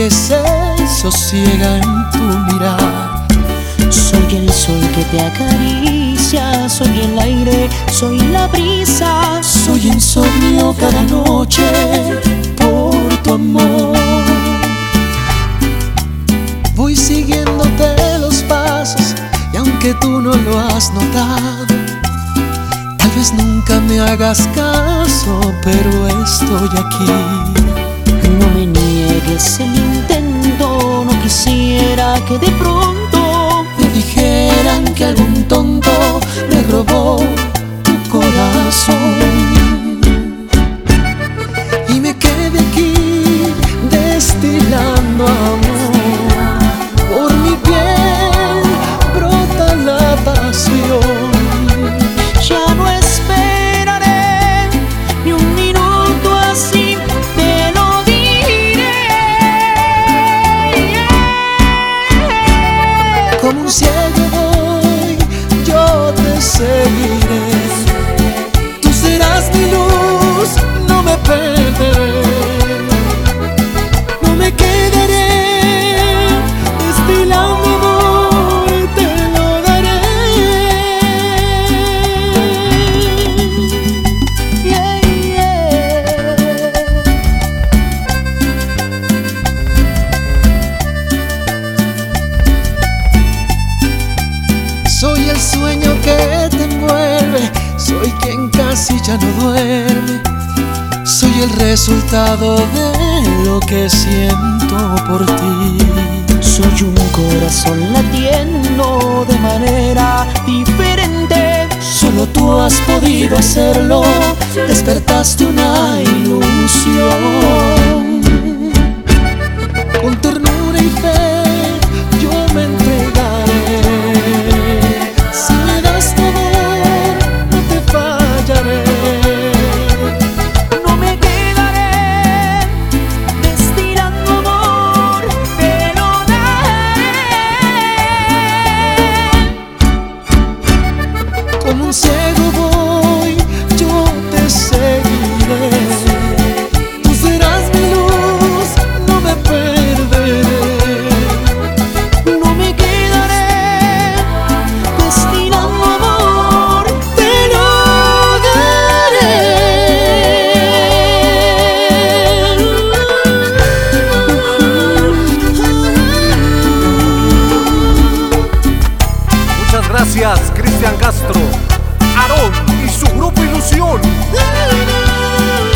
que se sosiega en tu mirar. Soy el sol que te acaricia, soy el aire, soy la brisa, soy insomnio cada noche por tu amor. Voy siguiéndote los pasos y aunque tú no lo has notado, tal vez nunca me hagas caso, pero estoy aquí. No me niegues el intento, no quisiera que de pronto me dijeran que algún tonto me robó tu corazón y me quedé aquí destilando amor. Por mi piel brota la pasión. Ya no esperaré ni un minuto, así te lo diré. Como un ciego voy, yo te seguiré. Tú serás mi luz, no me perderé. No me quedaré destilando amor, te lo daré. Yeah, yeah. Soy el sueño que te envuelve, soy quien casi ya no duerme. Soy el resultado de lo que siento por ti. Soy un corazón latiendo de manera diferente. Solo tú has podido hacerlo, despertaste una ilusión. Con ternura y fe yo me entregaré. Si me das tu amor, no te fallaré. No me quedaré destilando amor, te lo daré. Como un ciego voy, yo te seguiré. Tú serás mi luz, no me perderé. No me quedaré destilando amor, te lo Muchas gracias, Cristian Castro, Aarón y su grupo Ilusión. daré.